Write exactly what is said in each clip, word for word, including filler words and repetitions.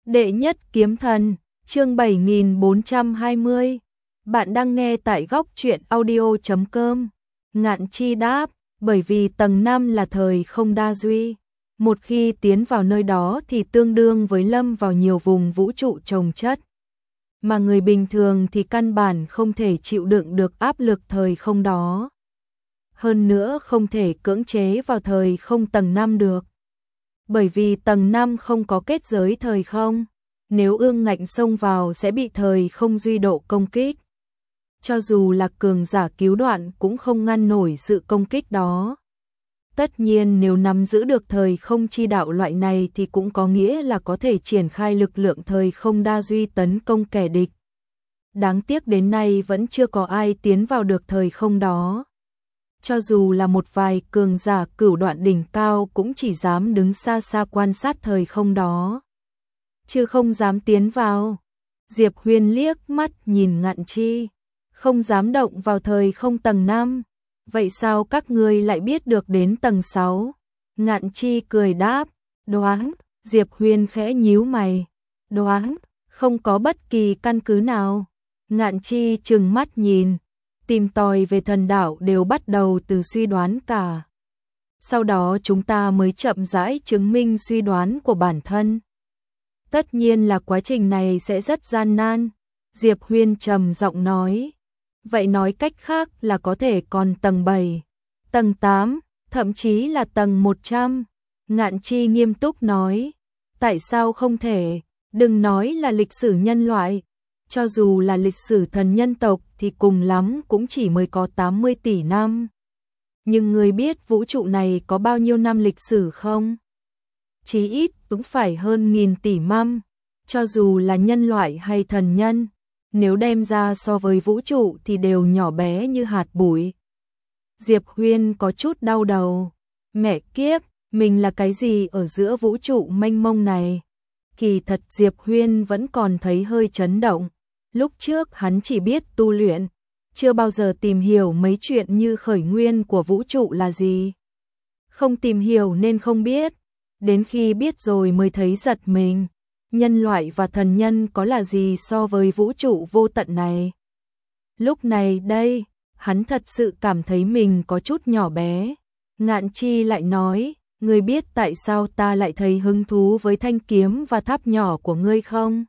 Đệ nhất kiếm thần, chương bảy nghìn bốn trăm hai mươi. Bạn đang nghe tại góc truyện audio chấm com. Ngạn Chi đáp, bởi vì tầng năm là thời không đa duy. Một khi tiến vào nơi đó thì tương đương với lâm vào nhiều vùng vũ trụ chồng chất. Mà người bình thường thì căn bản không thể chịu đựng được áp lực thời không đó. Hơn nữa không thể cưỡng chế vào thời không tầng năm được. Bởi vì tầng năm không có kết giới thời không, nếu ương ngạnh xông vào sẽ bị thời không duy độ công kích. Cho dù là cường giả cứu đoạn cũng không ngăn nổi sự công kích đó. Tất nhiên nếu nắm giữ được thời không chi đạo loại này thì cũng có nghĩa là có thể triển khai lực lượng thời không đa duy tấn công kẻ địch. Đáng tiếc đến nay vẫn chưa có ai tiến vào được thời không đó. Cho dù là một vài cường giả cửu đoạn đỉnh cao cũng chỉ dám đứng xa xa quan sát thời không đó, chứ không dám tiến vào. Diệp Huyền liếc mắt nhìn Ngạn Chi, không dám động vào thời không tầng năm. Vậy sao các ngươi lại biết được đến tầng sáu? Ngạn Chi cười đáp, đoán. Diệp Huyền khẽ nhíu mày, đoán, không có bất kỳ căn cứ nào. Ngạn Chi trừng mắt nhìn, tìm tòi về thần đạo đều bắt đầu từ suy đoán cả. Sau đó chúng ta mới chậm rãi chứng minh suy đoán của bản thân. Tất nhiên là quá trình này sẽ rất gian nan. Diệp Huyền trầm giọng nói. Vậy nói cách khác là có thể còn tầng bảy, tầng tám, thậm chí là tầng một trăm. Ngạn Chi nghiêm túc nói. Tại sao không thể? Đừng nói là lịch sử nhân loại. Cho dù là lịch sử thần nhân tộc thì cùng lắm cũng chỉ mới có tám mươi tỷ năm. Nhưng người biết vũ trụ này có bao nhiêu năm lịch sử không? Chí ít cũng phải hơn nghìn tỷ năm. Cho dù là nhân loại hay thần nhân, nếu đem ra so với vũ trụ thì đều nhỏ bé như hạt bụi. Diệp Huyền có chút đau đầu. Mẹ kiếp, mình là cái gì ở giữa vũ trụ mênh mông này? Kỳ thật Diệp Huyền vẫn còn thấy hơi chấn động. Lúc trước hắn chỉ biết tu luyện, chưa bao giờ tìm hiểu mấy chuyện như khởi nguyên của vũ trụ là gì. Không tìm hiểu nên không biết, đến khi biết rồi mới thấy giật mình. Nhân loại và thần nhân có là gì so với vũ trụ vô tận này? Lúc này đây, hắn thật sự cảm thấy mình có chút nhỏ bé. Ngạn Chi lại nói, ngươi biết tại sao ta lại thấy hứng thú với thanh kiếm và tháp nhỏ của ngươi không?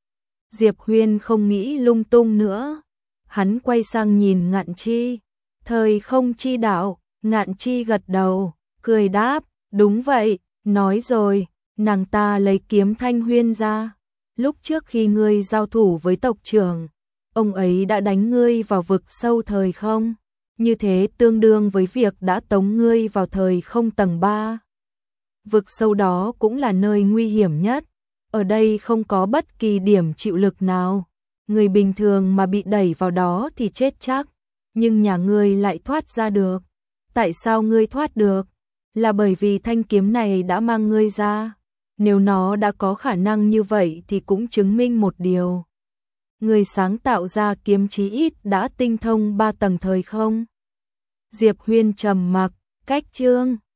Diệp Huyền không nghĩ lung tung nữa. Hắn quay sang nhìn Ngạn Chi. Thời không chi đạo. Ngạn Chi gật đầu, cười đáp, đúng vậy, nói rồi, nàng ta lấy kiếm Thanh Huyên ra. Lúc trước khi ngươi giao thủ với tộc trưởng, ông ấy đã đánh ngươi vào vực sâu thời không. Như thế tương đương với việc đã tống ngươi vào thời không tầng ba. Vực sâu đó cũng là nơi nguy hiểm nhất. Ở đây không có bất kỳ điểm chịu lực nào. Người bình thường mà bị đẩy vào đó thì chết chắc. Nhưng nhà ngươi lại thoát ra được. Tại sao ngươi thoát được? Là bởi vì thanh kiếm này đã mang ngươi ra. Nếu nó đã có khả năng như vậy thì cũng chứng minh một điều. Người sáng tạo ra kiếm chí ít đã tinh thông ba tầng thời không. Diệp Huyền trầm mặc, cách chương.